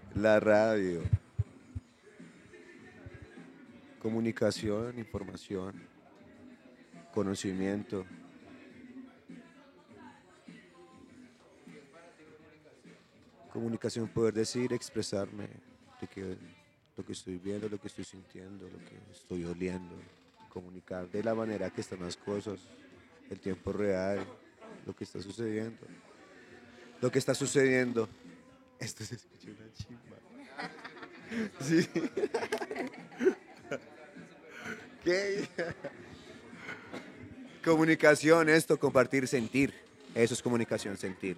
La radio, comunicación, información, conocimiento. Comunicación, poder decir, expresarme de que, lo que estoy viendo, lo que estoy sintiendo, lo que estoy oliendo. Comunicar de la manera que están las cosas, el tiempo real, lo que está sucediendo. Lo que está sucediendo. Esto se escucha una chimba. Sí. ¿Qué? Comunicación, esto, compartir, sentir. Eso es comunicación, sentir.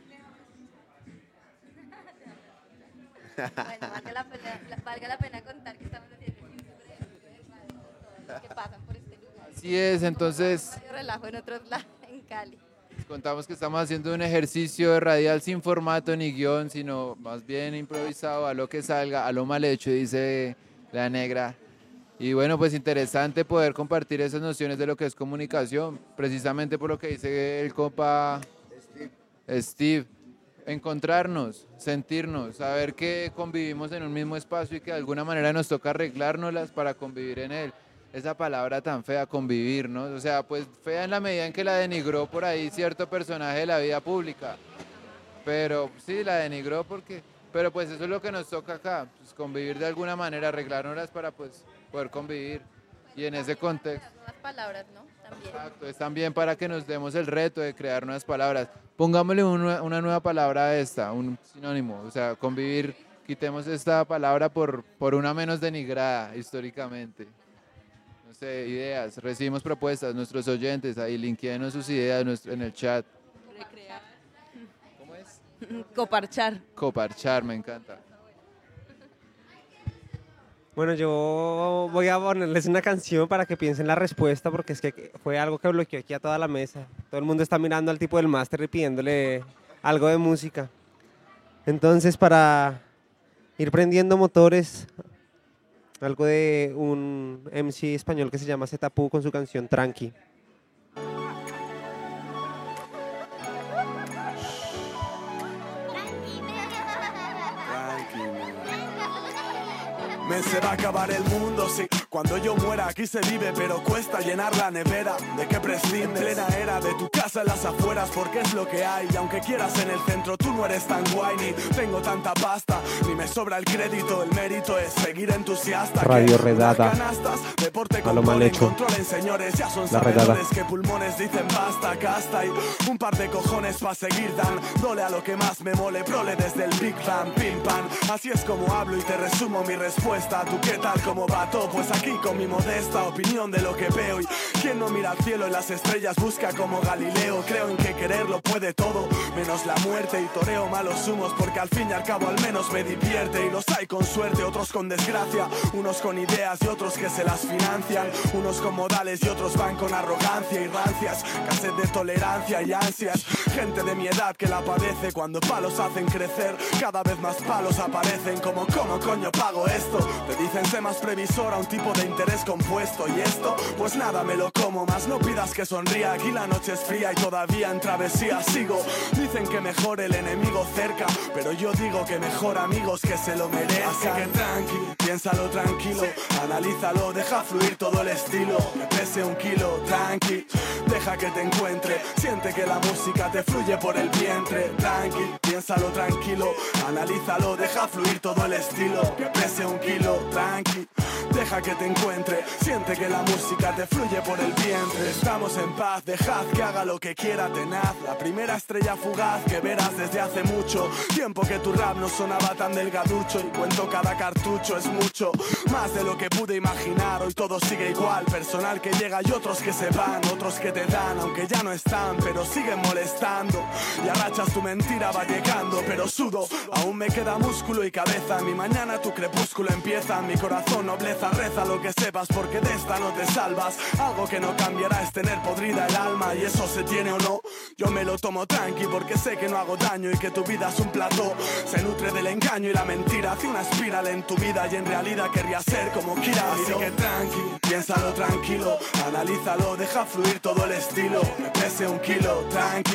Bueno, valga la pena contar que estamos haciendo un sobre que pasan por este lugar. Así es, entonces Hay relajo en otros lados, en Cali. les contamos que estamos haciendo un ejercicio de radial sin formato ni guión, sino más bien improvisado, a lo que salga, a lo mal hecho, dice la negra. Y bueno, pues interesante poder compartir esas nociones de lo que es comunicación, precisamente por lo que dice el compa Steve. Encontrarnos, sentirnos, saber que convivimos en un mismo espacio y que de alguna manera nos toca arreglárnoslas para convivir en él. Esa palabra tan fea, convivir, ¿no? O sea, pues fea en la medida en que la denigró por ahí cierto personaje de la vida pública. Pero sí, la denigró porque... Pero pues eso es lo que nos toca acá, pues, convivir de alguna manera, arreglárnoslas para pues poder convivir. Y en ese contexto... Nuevas palabras, ¿no? También. Exacto, es también para que nos demos el reto de crear nuevas palabras. Pongámosle una nueva palabra a esta, un sinónimo, o sea, convivir, quitemos esta palabra por una menos denigrada históricamente. No sé, ideas, recibimos propuestas, nuestros oyentes, ahí linkéenos sus ideas en el chat. Recrear. ¿Cómo es? Coparchar. Coparchar, me encanta. Bueno, yo voy a ponerles una canción para que piensen la respuesta, porque es que fue algo que bloqueó aquí a toda la mesa. Todo el mundo está mirando al tipo del máster y pidiéndole algo de música. Entonces, para ir prendiendo motores, algo de un MC español que se llama Zetapu con su canción Tranqui. Men, se va a acabar el mundo, sí. Cuando yo muera aquí se vive, pero cuesta llenar la nevera. ¿De qué prescindes? En plena era de tu casa en las afueras, porque es lo que hay. Y aunque quieras en el centro, tú no eres tan guay. Ni tengo tanta pasta, ni me sobra el crédito. El mérito es seguir entusiasta. Radio que Redada. canastas, deporte A lo mal con hecho. controlen, señores. Ya son La Redada. sabedores que pulmones dicen basta, casta. Y un par de cojones pa' seguir dándole a lo que más me mole. Prole desde el Big Bang, pim pam. Así es como hablo y te resumo mi respuesta. ¿Tú qué tal, cómo va todo? Pues aquí con mi modesta opinión de lo que veo. Y quien no mira al cielo y las estrellas busca como Galileo. Creo en que quererlo puede todo, menos la muerte. Y toreo malos humos porque al fin y al cabo al menos me divierte. Y los hay con suerte, otros con desgracia. Unos con ideas y otros que se las financian. Unos con modales y otros van con arrogancia y rancias. Casez de tolerancia y ansias. Gente de mi edad que la padece cuando palos hacen crecer. Cada vez más palos aparecen como ¿cómo coño pago esto? Te dicen sé más previsor a un tipo de interés compuesto. Y esto, pues nada, me lo como. Más no pidas que sonría, aquí la noche es fría y todavía en travesía sigo. Dicen que mejor el enemigo cerca, pero yo digo que mejor amigos que se lo merezcan. Así que tranqui, piénsalo tranquilo, analízalo, deja fluir todo el estilo. Que pese un kilo, tranqui, deja que te encuentre. Siente que la música te fluye por el vientre. Tranqui, piénsalo tranquilo, analízalo, deja fluir todo el estilo. Que pese un kilo, tranqui, deja que te encuentre. Siente que la música te fluye por el vientre. Estamos en paz, dejad que haga lo que quiera tenaz. La primera estrella fugaz que verás desde hace mucho tiempo que tu rap no sonaba tan delgaducho. Y cuento cada cartucho, es mucho más de lo que pude imaginar. Hoy todo sigue igual, personal que llega y otros que se van. Otros que te dan, aunque ya no están, pero siguen molestando. Y arrachas tu mentira, va llegando, pero sudo, aún me queda músculo y cabeza. Mi mañana tu crepúsculo empieza. Mi corazón nobleza, reza lo que sepas, porque de esta no te salvas. Algo que no cambiará es tener podrida el alma. Y eso se tiene o no, yo me lo tomo tranqui, porque sé que no hago daño y que tu vida es un plató. Se nutre del engaño y la mentira, hace una espiral en tu vida y en realidad querría ser como Kira. Así que tranqui, piénsalo tranquilo, analízalo, deja fluir todo el estilo. Que pese un kilo, tranqui,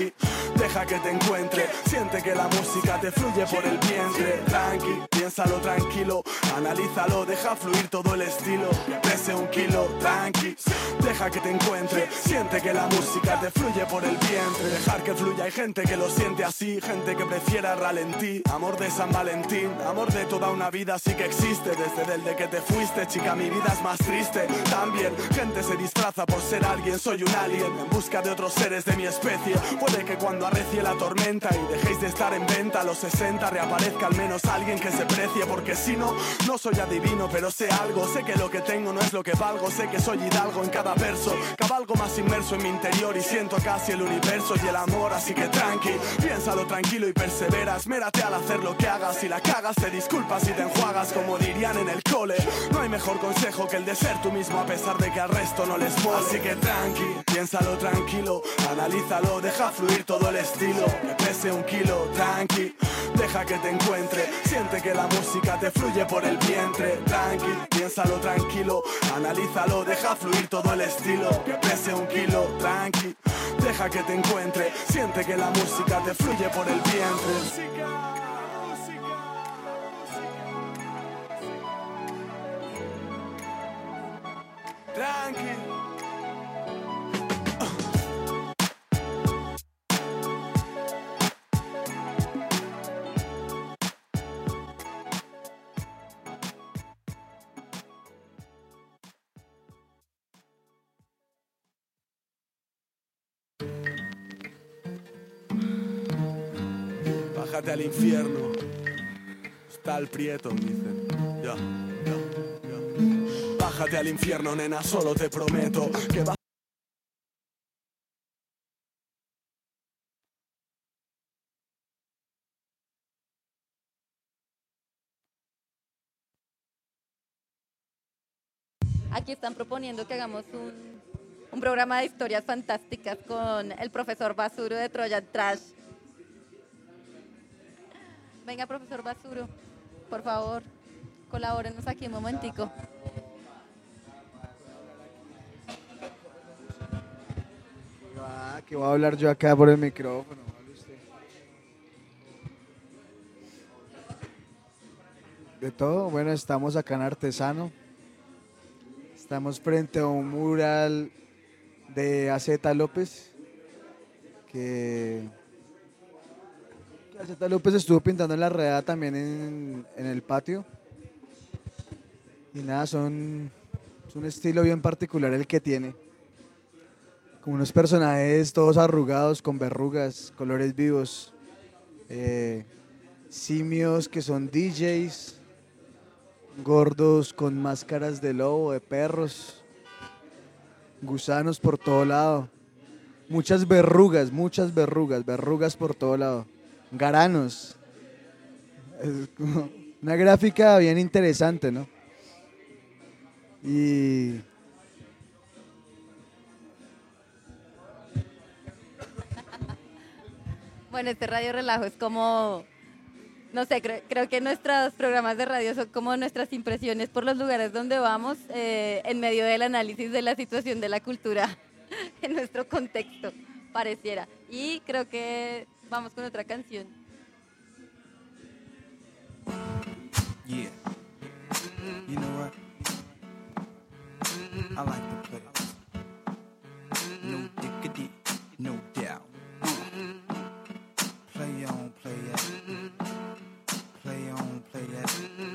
deja que te encuentre. Siente que la música te fluye por el vientre. Tranqui, piénsalo tranquilo, analízalo, deja fluir todo el estilo. Que pese 1 kilo, tranqui, deja que te encuentre. Siente que la música te fluye por el vientre. Dejar que fluya, hay gente que lo siente así, gente que prefiera ralentí. Amor de San Valentín, amor de toda una vida sí que existe. Desde el de que te fuiste, chica, mi vida es más triste. También, gente se disfraza por ser alguien. Soy un alien en busca de otros seres de mi especie. Puede que cuando arrecie la tormenta y dejéis de estar en venta a los 60 reaparezca al menos alguien que se precie. Porque si no, no soy adivino, pero sé algo. Sé que lo que tengo no es lo que valgo. Sé que soy hidalgo en cada verso. Cabalgo más inmerso en mi interior y siento casi el universo y el amor. Así que tranqui, piénsalo tranquilo y persevera. Esmérate al hacer lo que hagas. Si la cagas te disculpas y te enjuagas, como dirían en el cole. No hay mejor consejo que el de ser tú mismo a pesar de que al resto no les mole. Así que tranqui, piénsalo tranquilo, analízalo, deja fluir todo el estilo. Que pese 1 kilo, tranqui, deja que te encuentre. Siente que la música te fluye por el vientre. Tranqui, piénsalo tranquilo, analízalo, deja fluir todo el estilo. Que pese 1 kilo, tranqui, deja que te encuentre. Siente que la música te fluye por el vientre. Tranqui. Bájate al infierno. Está el Prieto, dicen. Ya. Bájate al infierno, nena, solo te prometo que vas. Aquí están proponiendo que hagamos un programa de historias fantásticas con el profesor Basuro de Trojan Trash. Venga, profesor Basuro, por favor, colabórenos aquí un momentico. Que voy a hablar yo acá por el micrófono. Hable usted. De todo, bueno, estamos acá en Artesano. Estamos frente a un mural de AZ López que AZ López estuvo pintando en la redada también en el patio. Y nada, es un estilo bien particular el que tiene. Como unos personajes todos arrugados, con verrugas, colores vivos. Simios que son DJs, gordos con máscaras de lobo, de perros, gusanos por todo lado. Muchas verrugas por todo lado. Garanos. Es como una gráfica bien interesante, ¿no? Y Bueno, este Radio Relajo es como, no sé, creo que nuestros programas de radio son como nuestras impresiones por los lugares donde vamos en medio del análisis de la situación de la cultura en nuestro contexto, pareciera. Y creo que vamos con otra canción. Yeah. You know what? I like the place. No diggity, no doubt. Play on, play that. Play on, play that.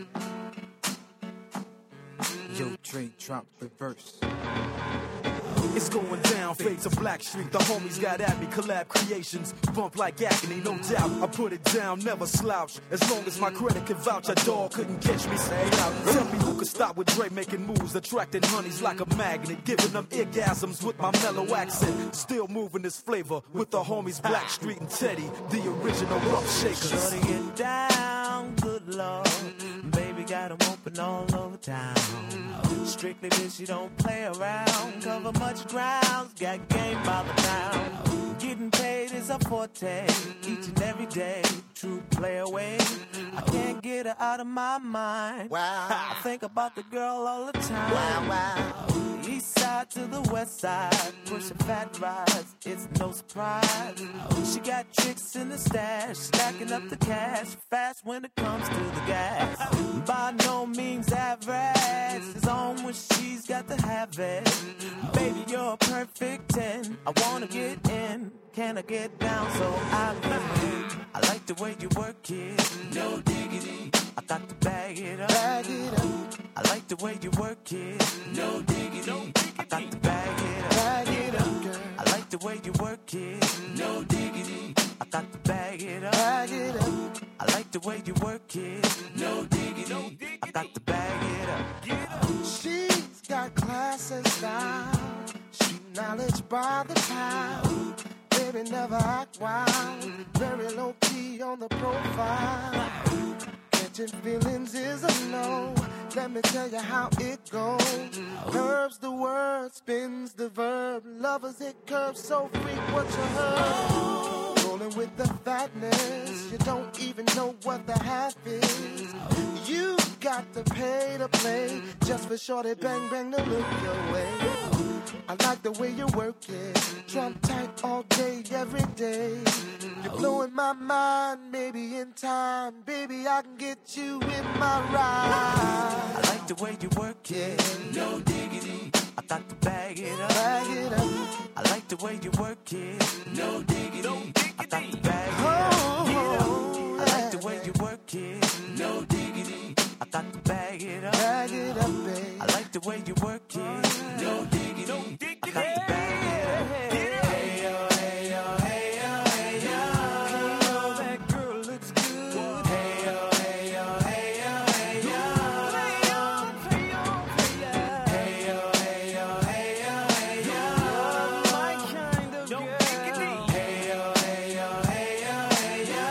Yo, Dre, drop the verse. It's going down, fade to Blackstreet. The homies got at me, collab creations. Bump like agony, no doubt. I put it down, never slouch. As long as my credit can vouch, a dog couldn't catch me. Say out. Tell me who could stop with Dre making moves, attracting honeys like a magnet, giving them orgasms with my mellow accent. Still moving this flavor with the homies Blackstreet and Teddy, the original rough shakers. Shutting it down, good lord. Baby got 'em open all over town. Strictly bitch, you don't play around. Cover much grounds, got game by the pound. Getting paid is a forte, each and every day. True play away. I can't get her out of my mind. Wow. I think about the girl all the time. Wow, wow. East side to the west side, pushing fat rides, it's no surprise. She got tricks in the stash, stacking up the cash, fast when it comes to the gas. By no means average, it's on when she's got to have it. Baby, you're a perfect 10, I wanna get in. Can I get down so I can win? I like the way you work it, no diggity. I got to bag it up. Bag it up. I like the way you work it, no diggity. I got to bag it up. Bag it up, girl. I like the way you work it, no diggity. I got to bag it up. Bag it up. I like the way you work it, no diggity. I got to bag it up. She's got class and style, street knowledge by the pound. Baby, never act wild, very low key on the profile. Catching feelings is a no. Let me tell you how it goes. Curves the word, spins the verb. Lovers it curves so freak what you heard. Rolling with the fatness, you don't even know what the half is. You got to pay to play just for shorty bang bang to look your way. I like the way you work it, drum tight all day, every day. You're blowing my mind, maybe in time, baby, I can get you in my ride. I like the way you work it, no diggity. I got to bag it up. Bag it up. I like the way you work it, no diggity. I got to bag it up. I like the way you work it, no diggity. I got to bag it up. Bag it up, babe. I like the way you work it, no diggity. I got to bag it up. Hey yo, hey yo, hey yo, hey yo. Oh, that girl looks good. Hey yo, hey yo, hey yo, hey yo. Play on, play on, play on. Hey yo, hey yo, hey yo, hey yo. My kind of girl. Hey yo, hey yo, hey yo, hey yo.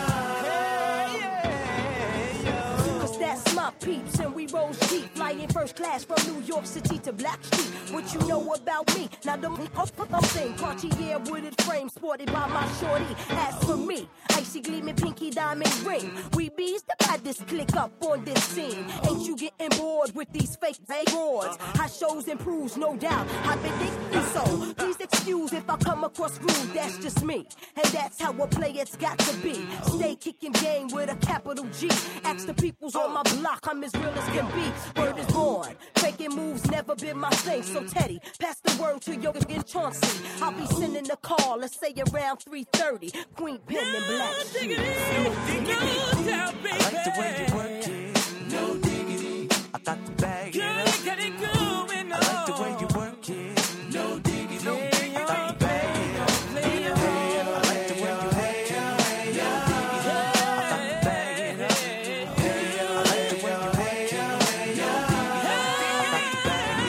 Hey yo. Cause that's my peeps and we roll deep. Flying first class from New York City to Blackstreet. What you know about me? Now the thing, Cartier wooded frame sported by my shorty. As for me, icy gleaming pinky diamond ring. We bees the baddest click up on this scene. Ain't you getting bored with these fake awards? High shows improves, no doubt. I've been thinking so. Please excuse if I come across rude, that's just me. And that's how a player's got to be. Stay kicking game with a capital G. Ask the peoples on my block, I'm as real as can be. Word is born. Faking moves never been my thing. So Teddy, pass the word to your and Chauncey. I'll be sending a call, let's say around 3:30. Queen Pen and Black Sheep. I like the way you work it, no diggity. I got to bag it up. I like the way you work it, no diggity. I got to bag it up. I like the way you work it, no diggity. I got to bag it up. I like the way you work it, no diggity. I got to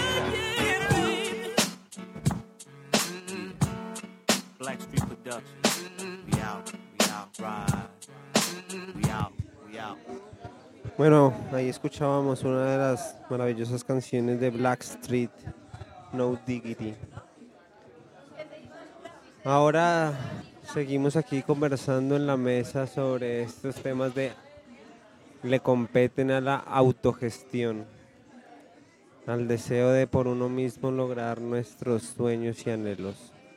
bag it up. Blackstreet Productions. We out, ride. We out. Bueno, ahí escuchábamos una de las maravillosas canciones de Blackstreet, No Diggity. Ahora seguimos aquí conversando en la mesa sobre estos temas de le competen a la autogestión, al deseo de por uno mismo lograr nuestros sueños y anhelos.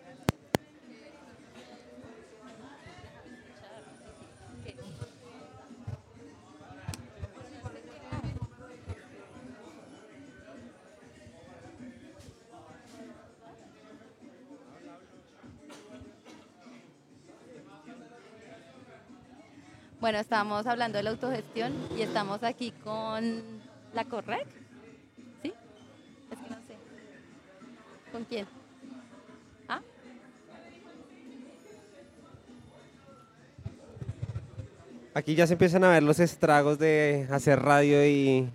Bueno, estamos hablando de la autogestión y estamos aquí con la Correc, ¿sí? Es que no sé. ¿Con quién? ¿Ah? Aquí ya se empiezan a ver los estragos de hacer radio e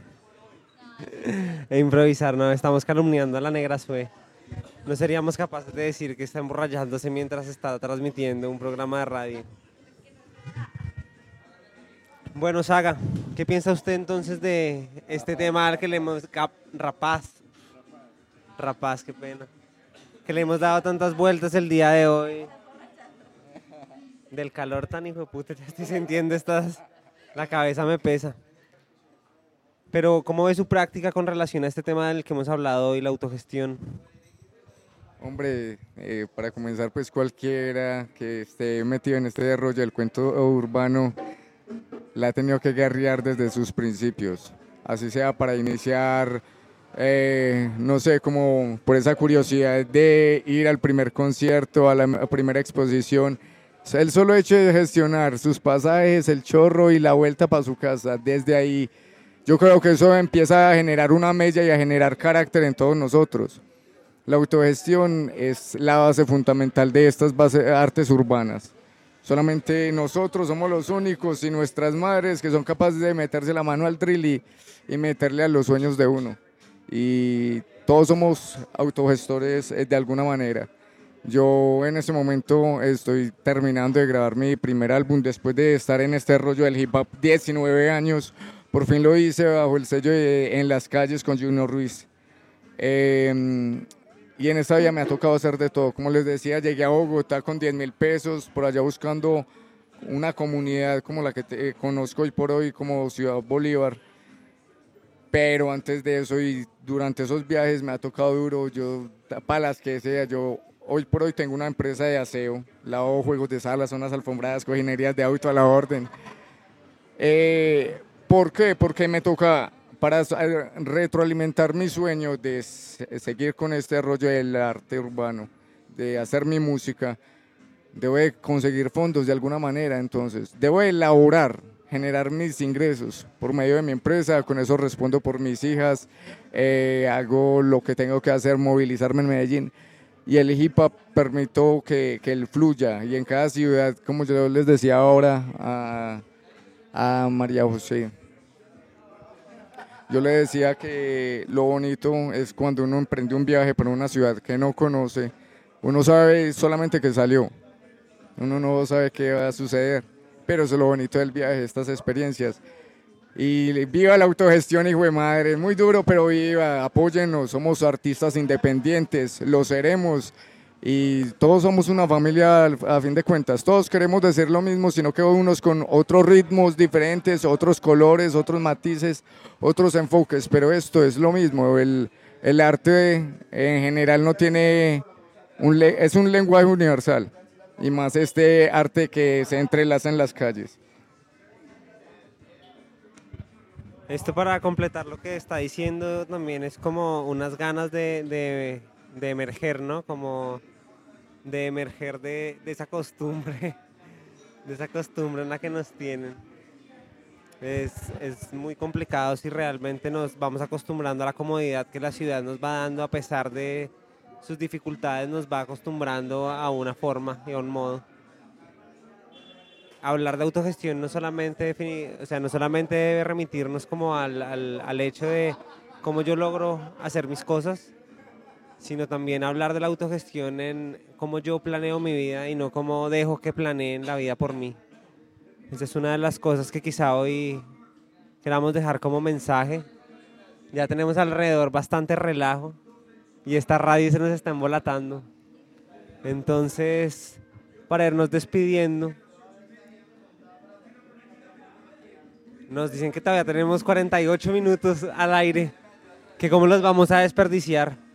improvisar, ¿no? Estamos calumniando a la Negra Sue. No seríamos capaces de decir que está emborrachándose mientras está transmitiendo un programa de radio. Bueno, Saga, ¿qué piensa usted entonces de este tema al que le hemos... Rapaz, qué pena. Que le hemos dado tantas vueltas el día de hoy. Del calor tan hijo de puta, ya estoy sintiendo la cabeza me pesa. Pero, ¿cómo ve su práctica con relación a este tema del que hemos hablado hoy, la autogestión? Hombre, para comenzar, pues cualquiera que esté metido en este rollo del cuento urbano la ha tenido que guerrear desde sus principios, así sea para iniciar, no sé, como por esa curiosidad de ir al primer concierto, a la primera exposición. O sea, el solo hecho de gestionar sus pasajes, el chorro y la vuelta para su casa, desde ahí, yo creo que eso empieza a generar una mella y a generar carácter en todos nosotros. La autogestión es la base fundamental de estas artes urbanas. Solamente nosotros somos los únicos y nuestras madres que son capaces de meterse la mano al drill y meterle a los sueños de uno. Y todos somos autogestores de alguna manera. Yo en este momento estoy terminando de grabar mi primer álbum después de estar en este rollo del hip hop 19 años. Por fin lo hice bajo el sello de En las Calles con Junior Ruiz. Y en esta vida me ha tocado hacer de todo. Como les decía, llegué a Bogotá con 10.000 pesos, por allá buscando una comunidad como la que conozco hoy por hoy como Ciudad Bolívar. Pero antes de eso y durante esos viajes me ha tocado duro, yo, para las que sea, yo hoy por hoy tengo una empresa de aseo, lavo juegos de sala, zonas alfombradas, cojinerías de auto a la orden. ¿Por qué? Porque me toca... Para retroalimentar mi sueño de seguir con este rollo del arte urbano, de hacer mi música, debo de conseguir fondos de alguna manera, entonces debo de elaborar, generar mis ingresos por medio de mi empresa, con eso respondo por mis hijas, hago lo que tengo que hacer, movilizarme en Medellín, y el hip hop permito que él fluya, y en cada ciudad, como yo les decía ahora a María José, yo le decía que lo bonito es cuando uno emprende un viaje por una ciudad que no conoce, uno sabe solamente que salió, uno no sabe qué va a suceder, pero eso es lo bonito del viaje, estas experiencias. Y viva la autogestión, hijo de madre, es muy duro, pero viva, apóyennos, somos artistas independientes, lo seremos. Y todos somos una familia a fin de cuentas, todos queremos decir lo mismo, sino que unos con otros ritmos diferentes, otros colores, otros matices, otros enfoques, pero esto es lo mismo, el arte en general no tiene, es un lenguaje universal, y más este arte que se entrelaza en las calles. Esto para completar lo que está diciendo también es como unas ganas de emerger, ¿no? Como de emerger de esa costumbre en la que nos tienen. Es muy complicado si realmente nos vamos acostumbrando a la comodidad que la ciudad nos va dando, a pesar de sus dificultades, nos va acostumbrando a una forma y a un modo. Hablar de autogestión no solamente debe remitirnos como al hecho de cómo yo logro hacer mis cosas, sino también hablar de la autogestión en cómo yo planeo mi vida y no cómo dejo que planeen la vida por mí. Esa es una de las cosas que quizá hoy queramos dejar como mensaje. Ya tenemos alrededor bastante relajo y esta radio se nos está embolatando. Entonces, para irnos despidiendo, nos dicen que todavía tenemos 48 minutos al aire, que cómo los vamos a desperdiciar.